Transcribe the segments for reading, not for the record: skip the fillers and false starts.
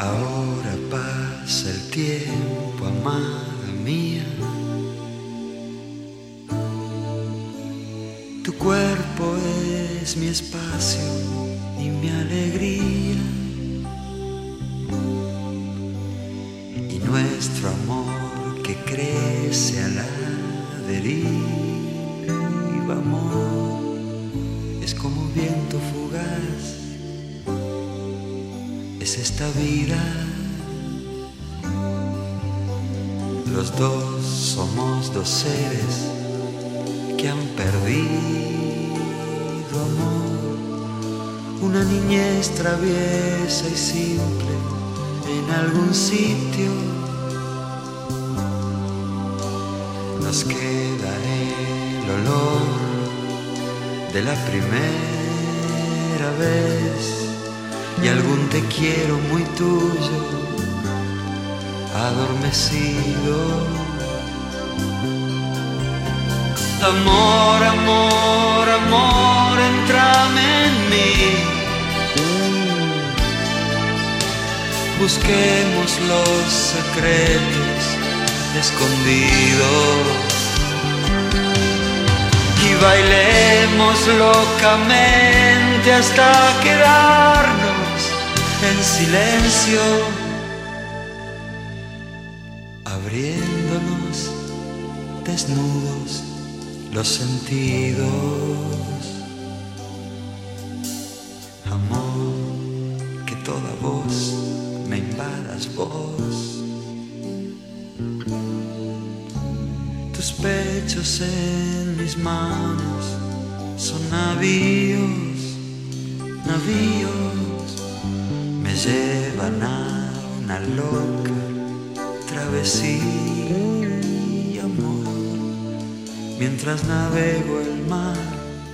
Ahora pasa el tiempo, amada mía. Tu cuerpo es mi espacio y mi alegría, y nuestro amor que crece a la deriva, amor, es como un viento fugaz, es esta vida. Los dos somos dos seres que han perdido amor, una niñez traviesa y simple en algún sitio. Nos queda el olor de la primera vez y algún te quiero muy tuyo, adormecido. Amor, amor, amor, entrame en mí. Busquemos los secretos escondidos y bailemos locamente hasta quedarnos en silencio, abriéndonos desnudos los sentidos. Amor, que toda voz me invadas vos, tus pechos en mis manos son navíos, navíos, me llevan a una loca travesía, amor, mientras navego el mar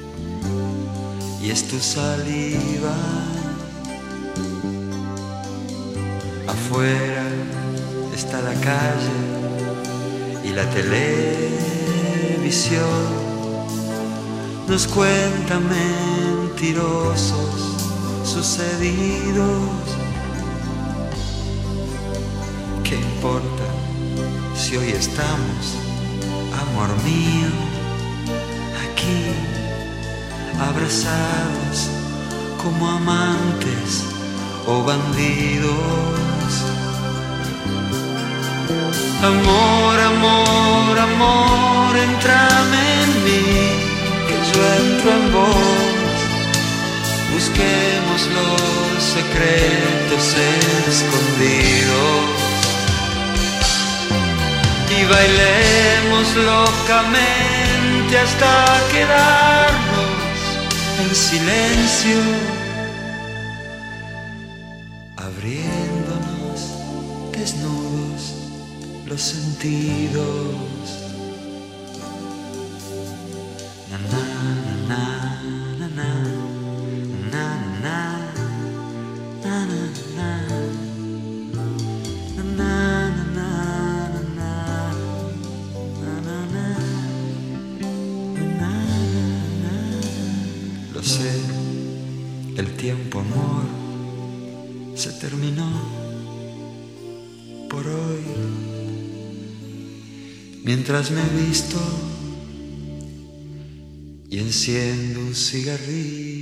y es tu saliva. Afuera está la calle y la televisión nos cuenta mentirosos sucedidos. ¿Qué importa si hoy estamos, amor mío, aquí, abrazados como amantes o bandidos? Amor, amor, amor, entrame en mí, que yo entro en vos. Busquemos los secretos escondidos y bailemos locamente hasta quedarnos en silencio, abriéndonos desnudos los sentidos. Na, na, na, na, na, na, na, na, na, na. Lo sé, el tiempo, amor, se terminó por hoy. Mientras me visto y enciendo un cigarrillo.